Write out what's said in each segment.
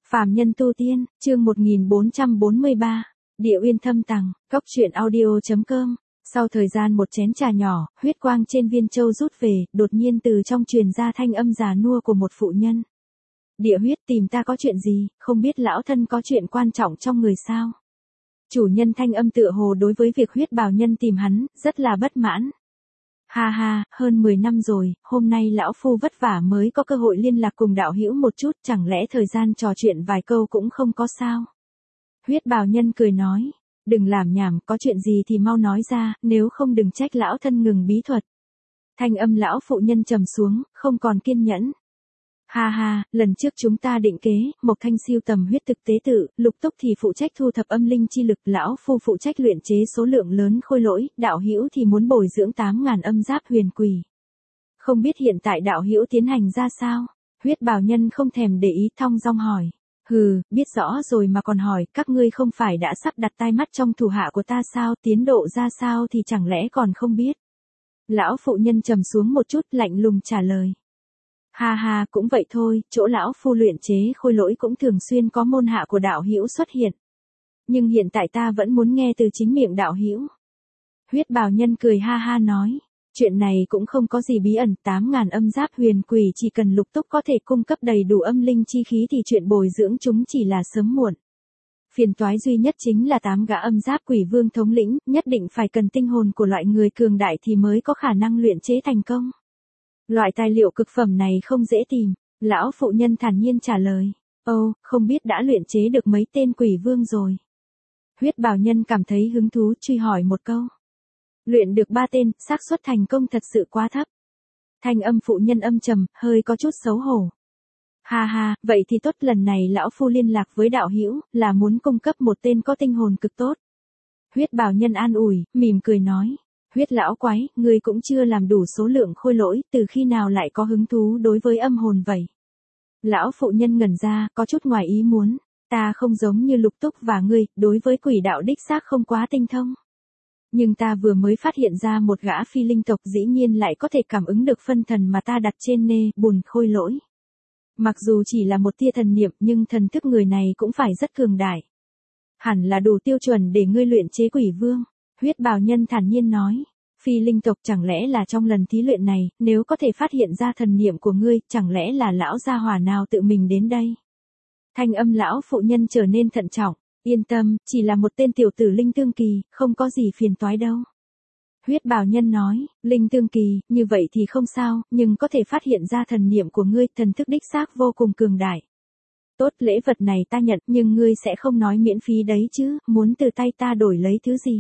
Phàm nhân tu tiên, chương 1443, Địa Uyên Thâm Tầng, Cốc truyện audio.com. Sau thời gian một chén trà nhỏ, huyết quang trên viên châu rút về, đột nhiên từ trong truyền ra thanh âm già nua của một phụ nhân. Địa huyết tìm ta có chuyện gì, không biết lão thân có chuyện quan trọng trong người sao? Chủ nhân thanh âm tựa hồ đối với việc huyết bào nhân tìm hắn, rất là bất mãn. Ha ha, hơn 10 năm rồi, hôm nay lão phu vất vả mới có cơ hội liên lạc cùng đạo hữu một chút, chẳng lẽ thời gian trò chuyện vài câu cũng không có sao? Huyết bào nhân cười nói, đừng làm nhảm, có chuyện gì thì mau nói ra, nếu không đừng trách lão thân ngừng bí thuật. Thanh âm lão phụ nhân trầm xuống, không còn kiên nhẫn. Ha ha, lần trước chúng ta định kế, Mộc Thanh siêu tầm huyết thực tế tự, Lục Túc thì phụ trách thu thập âm linh chi lực, lão phu phụ trách luyện chế số lượng lớn khôi lỗi, đạo hữu thì muốn bồi dưỡng 8.000 âm giáp huyền quỷ. Không biết hiện tại đạo hữu tiến hành ra sao? Huyết bào nhân không thèm để ý, thong dong hỏi. Hừ, biết rõ rồi mà còn hỏi, các ngươi không phải đã sắp đặt tai mắt trong thủ hạ của ta sao, tiến độ ra sao thì chẳng lẽ còn không biết? Lão phụ nhân trầm xuống một chút, lạnh lùng trả lời. Ha ha, cũng vậy thôi, chỗ lão phu luyện chế khôi lỗi cũng thường xuyên có môn hạ của đạo hữu xuất hiện. Nhưng hiện tại ta vẫn muốn nghe từ chính miệng đạo hữu. Huyết bào nhân cười ha ha nói, chuyện này cũng không có gì bí ẩn, 8.000 âm giáp huyền quỷ chỉ cần Lục Túc có thể cung cấp đầy đủ âm linh chi khí thì chuyện bồi dưỡng chúng chỉ là sớm muộn. Phiền toái duy nhất chính là 8 gã âm giáp quỷ vương thống lĩnh, nhất định phải cần tinh hồn của loại người cường đại thì mới có khả năng luyện chế thành công. Loại tài liệu cực phẩm này không dễ tìm, lão phụ nhân thản nhiên trả lời. Ồ, không biết đã luyện chế được mấy tên quỷ vương rồi. Huyết bào nhân cảm thấy hứng thú truy hỏi một câu. Luyện được 3 tên, xác suất thành công thật sự quá thấp. Thanh âm phụ nhân âm trầm, hơi có chút xấu hổ. Ha ha, vậy thì tốt, lần này lão phu liên lạc với đạo hữu, là muốn cung cấp một tên có tinh hồn cực tốt. Huyết bào nhân an ủi, mỉm cười nói. Huyết lão quái, ngươi cũng chưa làm đủ số lượng khôi lỗi, từ khi nào lại có hứng thú đối với âm hồn vậy? Lão phụ nhân ngẩn ra, có chút ngoài ý muốn. Ta không giống như Lục Túc và ngươi, đối với quỷ đạo đích xác không quá tinh thông. Nhưng ta vừa mới phát hiện ra một gã phi linh tộc dĩ nhiên lại có thể cảm ứng được phân thần mà ta đặt trên nê, bùn khôi lỗi. Mặc dù chỉ là một tia thần niệm nhưng thần thức người này cũng phải rất cường đại. Hẳn là đủ tiêu chuẩn để ngươi luyện chế quỷ vương. Huyết bào nhân thản nhiên nói, phi linh tộc chẳng lẽ là trong lần thí luyện này, nếu có thể phát hiện ra thần niệm của ngươi, chẳng lẽ là lão gia hỏa nào tự mình đến đây? Thanh âm lão phụ nhân trở nên thận trọng, yên tâm, chỉ là một tên tiểu tử linh tương kỳ, không có gì phiền toái đâu. Huyết bào nhân nói, linh tương kỳ, như vậy thì không sao, nhưng có thể phát hiện ra thần niệm của ngươi, thần thức đích xác vô cùng cường đại. Tốt, lễ vật này ta nhận, nhưng ngươi sẽ không nói miễn phí đấy chứ, muốn từ tay ta đổi lấy thứ gì?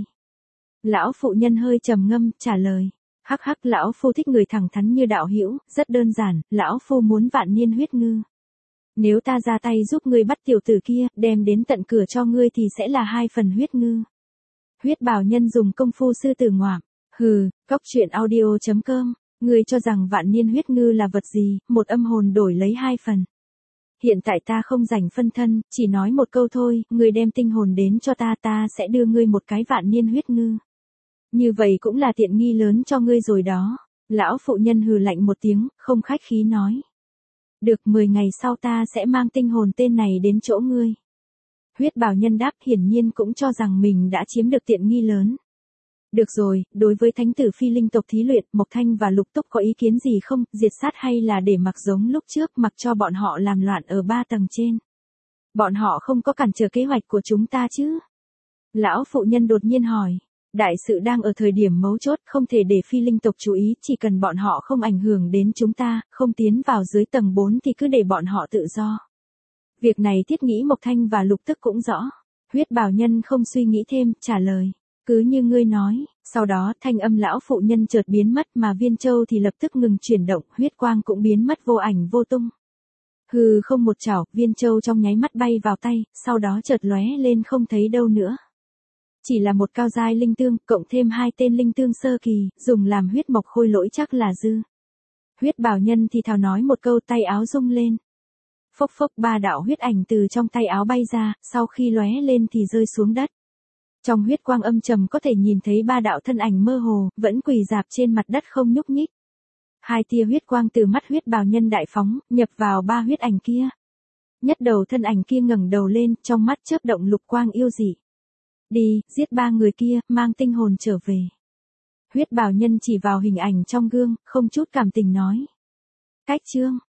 Lão phụ nhân hơi trầm ngâm, trả lời. Hắc hắc, lão phu thích người thẳng thắn như đạo hữu, rất đơn giản, lão phu muốn vạn niên huyết ngư. Nếu ta ra tay giúp ngươi bắt tiểu tử kia, đem đến tận cửa cho ngươi thì sẽ là 2 phần huyết ngư. Huyết bào nhân dùng công phu sư tử ngoạm. Hừ, Cốc truyện audio.com, ngươi cho rằng vạn niên huyết ngư là vật gì, một âm hồn đổi lấy 2 phần. Hiện tại ta không rảnh phân thân, chỉ nói một câu thôi, ngươi đem tinh hồn đến cho ta, ta sẽ đưa ngươi một cái vạn niên huyết ngư. Như vậy cũng là tiện nghi lớn cho ngươi rồi đó. Lão phụ nhân hừ lạnh một tiếng, không khách khí nói. Được, 10 ngày sau ta sẽ mang tinh hồn tên này đến chỗ ngươi. Huyết bào nhân đáp, hiển nhiên cũng cho rằng mình đã chiếm được tiện nghi lớn. Được rồi, đối với thánh tử phi linh tộc thí luyện, Mộc Thanh và Lục Túc có ý kiến gì không, diệt sát hay là để mặc giống lúc trước, mặc cho bọn họ làm loạn ở 3 tầng trên. Bọn họ không có cản trở kế hoạch của chúng ta chứ? Lão phụ nhân đột nhiên hỏi. Đại sự đang ở thời điểm mấu chốt, không thể để phi linh tộc chú ý, chỉ cần bọn họ không ảnh hưởng đến chúng ta, không tiến vào dưới tầng 4 thì cứ để bọn họ tự do. Việc này thiết nghĩ Mộc Thanh và Lục Tức cũng rõ. Huyết bào nhân không suy nghĩ thêm, trả lời. Cứ như ngươi nói, sau đó thanh âm lão phụ nhân chợt biến mất mà viên châu thì lập tức ngừng chuyển động, huyết quang cũng biến mất vô ảnh vô tung. Hừ không một chảo, viên châu trong nháy mắt bay vào tay, sau đó chợt lóe lên không thấy đâu nữa. Chỉ là một cao giai linh tương, cộng thêm 2 tên linh tương sơ kỳ, dùng làm huyết mộc khôi lỗi chắc là dư. Huyết bào nhân thì thào nói một câu, tay áo rung lên. Phốc phốc, 3 đạo huyết ảnh từ trong tay áo bay ra, sau khi lóe lên thì rơi xuống đất. Trong huyết quang âm trầm có thể nhìn thấy 3 đạo thân ảnh mơ hồ, vẫn quỳ rạp trên mặt đất không nhúc nhích. 2 tia huyết quang từ mắt huyết bào nhân đại phóng, nhập vào 3 huyết ảnh kia. Nhất đầu thân ảnh kia ngẩng đầu lên, trong mắt chớp động lục quang yêu dị. Đi, giết 3 người kia, mang tinh hồn trở về. Huyết bào nhân chỉ vào hình ảnh trong gương, không chút cảm tình nói. Cách chương.